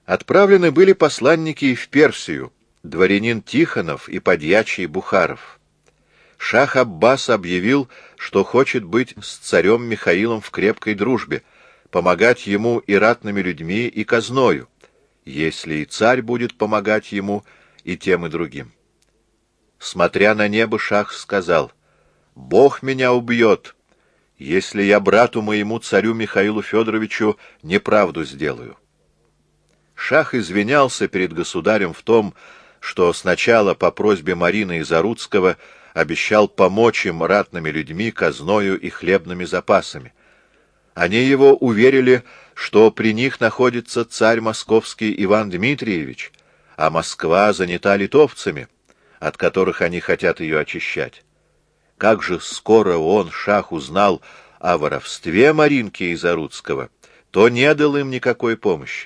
Отправлены были посланники и в Персию, дворянин Тихонов и подьячий Бухаров. Шах Аббас объявил, что хочет быть с царем Михаилом в крепкой дружбе, помогать ему и ратными людьми, и казною, если и царь будет помогать ему и тем, и другим. Смотря на небо, шах сказал: «Бог меня убьет, если я брату моему царю Михаилу Федоровичу неправду сделаю». Шах извинялся перед государем в том, что сначала по просьбе Марины и Заруцкого обещал помочь им ратными людьми, казною и хлебными запасами. Они его уверили, что при них находится царь московский Иван Дмитриевич, а Москва занята литовцами, от которых они хотят ее очищать. Как же скоро он, шах, узнал о воровстве Маринки и Заруцкого, то не дал им никакой помощи.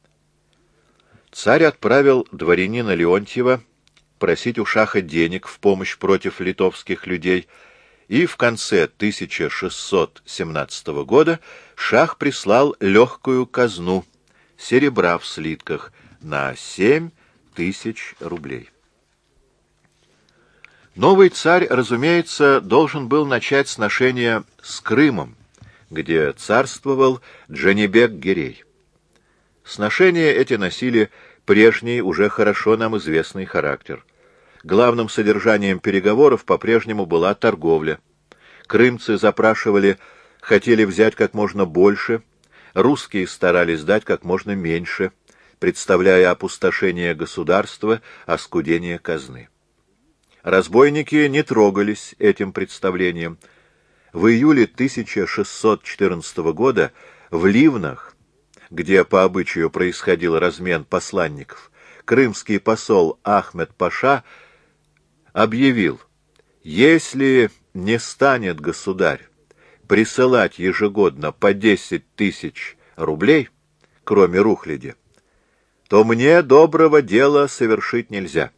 Царь отправил дворянина Леонтьева просить у шаха денег в помощь против литовских людей, и в конце 1617 года шах прислал легкую казну серебра в слитках на 7000 рублей. Новый царь, разумеется, должен был начать сношение с Крымом, где царствовал Джанибек-Гирей. Сношения эти носили прежний, уже хорошо нам известный характер. Главным содержанием переговоров по-прежнему была торговля. Крымцы запрашивали, хотели взять как можно больше, русские старались дать как можно меньше, представляя опустошение государства, оскудение казны. Разбойники не трогались этим представлением. В июле 1614 года в Ливнах, где по обычаю происходил размен посланников, крымский посол Ахмед-паша объявил: если не станет государь присылать ежегодно по 10 000 рублей, кроме рухляди, то мне доброго дела совершить нельзя.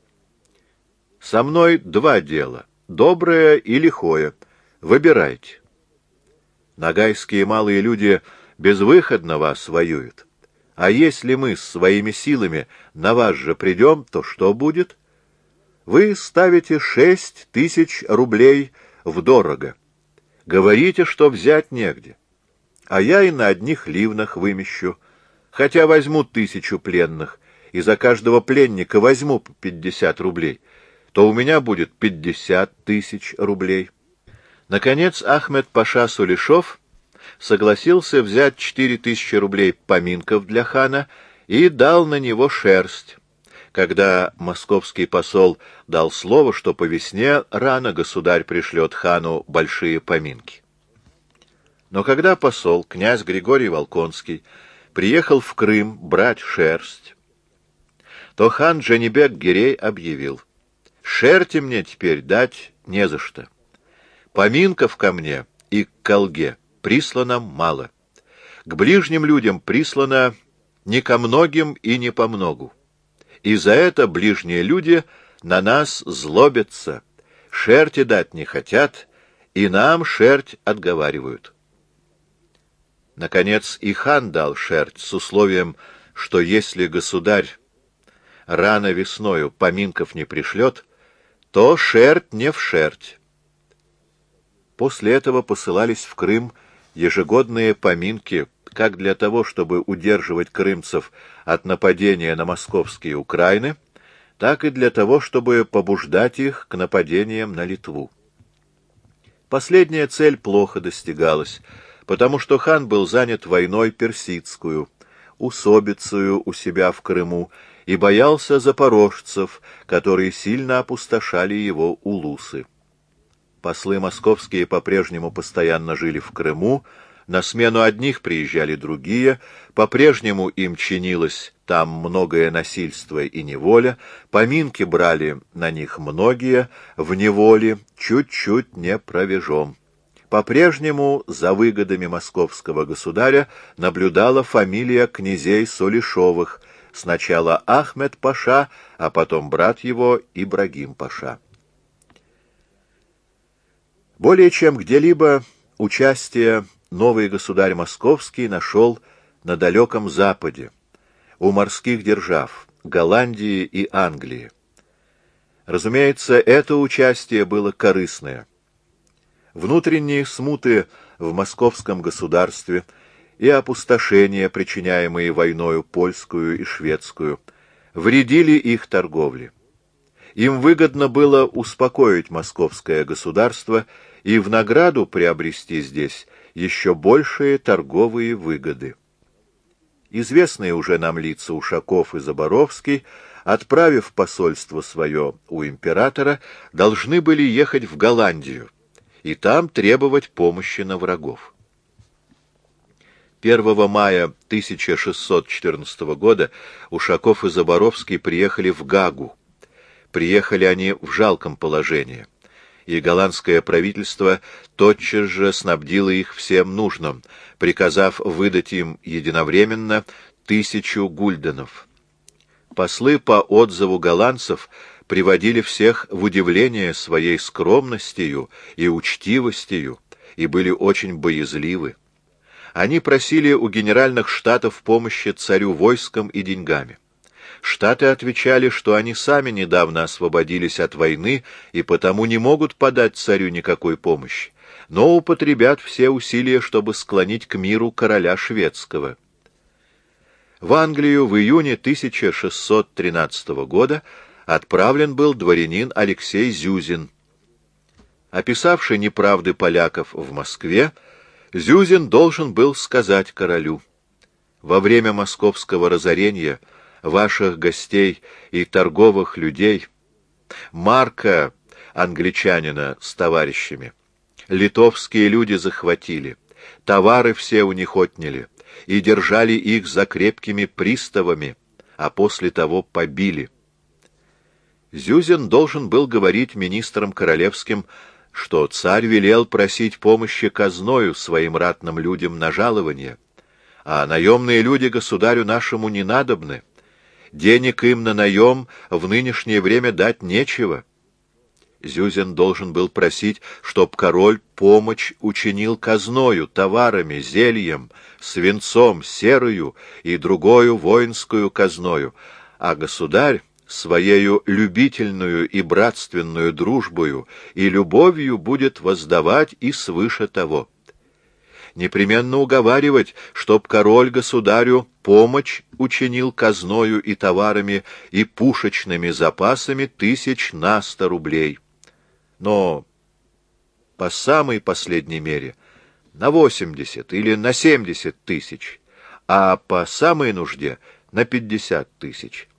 Со мной два дела, доброе и лихое, выбирайте. Ногайские малые люди безвыходно вас воюют, а если мы с своими силами на вас же придем, то что будет? Вы ставите 6 000 рублей вдорого. Говорите, что взять негде. А я и на одних ливнах вымещу, хотя возьму 1000 пленных, и за каждого пленника возьму по 50 рублей, то у меня будет 50 000 рублей. Наконец Ахмед-паша Сулешов согласился взять 4000 рублей поминков для хана и дал на него шерсть, когда московский посол дал слово, что по весне рано государь пришлет хану большие поминки. Но когда посол, князь Григорий Волконский, приехал в Крым брать шерсть, то хан Джанибек-Гирей объявил: «Шерти мне теперь дать не за что. Поминков ко мне и к Колге прислано мало. К ближним людям прислано не ко многим и не по многу. И за это ближние люди на нас злобятся, шерти дать не хотят, и нам шерть отговаривают». Наконец и хан дал шерть с условием, что если государь рано весною поминков не пришлет, то шерть не в шерть. После этого посылались в Крым ежегодные поминки, как для того, чтобы удерживать крымцев от нападения на московские Украины, так и для того, чтобы побуждать их к нападениям на Литву. Последняя цель плохо достигалась, потому что хан был занят войной персидскую, усобицею у себя в Крыму, и боялся запорожцев, которые сильно опустошали его улусы. Послы московские по-прежнему постоянно жили в Крыму, на смену одних приезжали другие, по-прежнему им чинилось там многое насильство и неволя, поминки брали на них многие, в неволе чуть-чуть не провежом. По-прежнему за выгодами московского государя наблюдала фамилия князей Сулешовых, сначала Ахмед-паша, а потом брат его Ибрагим-паша. Более чем где-либо участие новый государь московский нашел на далеком Западе, у морских держав Голландии и Англии. Разумеется, это участие было корыстное. Внутренние смуты в московском государстве и опустошения, причиняемые войною польскую и шведскую, вредили их торговле. Им выгодно было успокоить московское государство и в награду приобрести здесь еще большие торговые выгоды. Известные уже нам лица Ушаков и Заборовский, отправив посольство свое у императора, должны были ехать в Голландию и там требовать помощи на врагов. 1 мая 1614 года Ушаков и Заборовский приехали в Гаагу. Приехали они в жалком положении, и голландское правительство тотчас же снабдило их всем нужным, приказав выдать им единовременно 1000 гульденов. Послы по отзыву голландцев приводили всех в удивление своей скромностью и учтивостью и были очень боязливы. Они просили у генеральных штатов помощи царю войском и деньгами. Штаты отвечали, что они сами недавно освободились от войны и потому не могут подать царю никакой помощи, но употребят все усилия, чтобы склонить к миру короля шведского. В Англию в июне 1613 года отправлен был дворянин Алексей Зюзин. Описавший неправды поляков в Москве, Зюзин должен был сказать королю: «Во время московского разорения ваших гостей и торговых людей, Марка, англичанина с товарищами, литовские люди захватили, товары все у них отняли и держали их за крепкими приставами, а после того побили». Зюзин должен был говорить министрам королевским, что царь велел просить помощи казною своим ратным людям на жалование, а наемные люди государю нашему не надобны. Денег им на наем в нынешнее время дать нечего. Зюзин должен был просить, чтоб король помощь учинил казною, товарами, зельем, свинцом, серою и другою воинскую казною, а государь своею любительную и братственную дружбою и любовью будет воздавать и свыше того. Непременно уговаривать, чтоб король государю помощь учинил казною и товарами и пушечными запасами 1100 рублей. Но по самой последней мере на 80 или на 70 тысяч, а по самой нужде на 50 тысяч.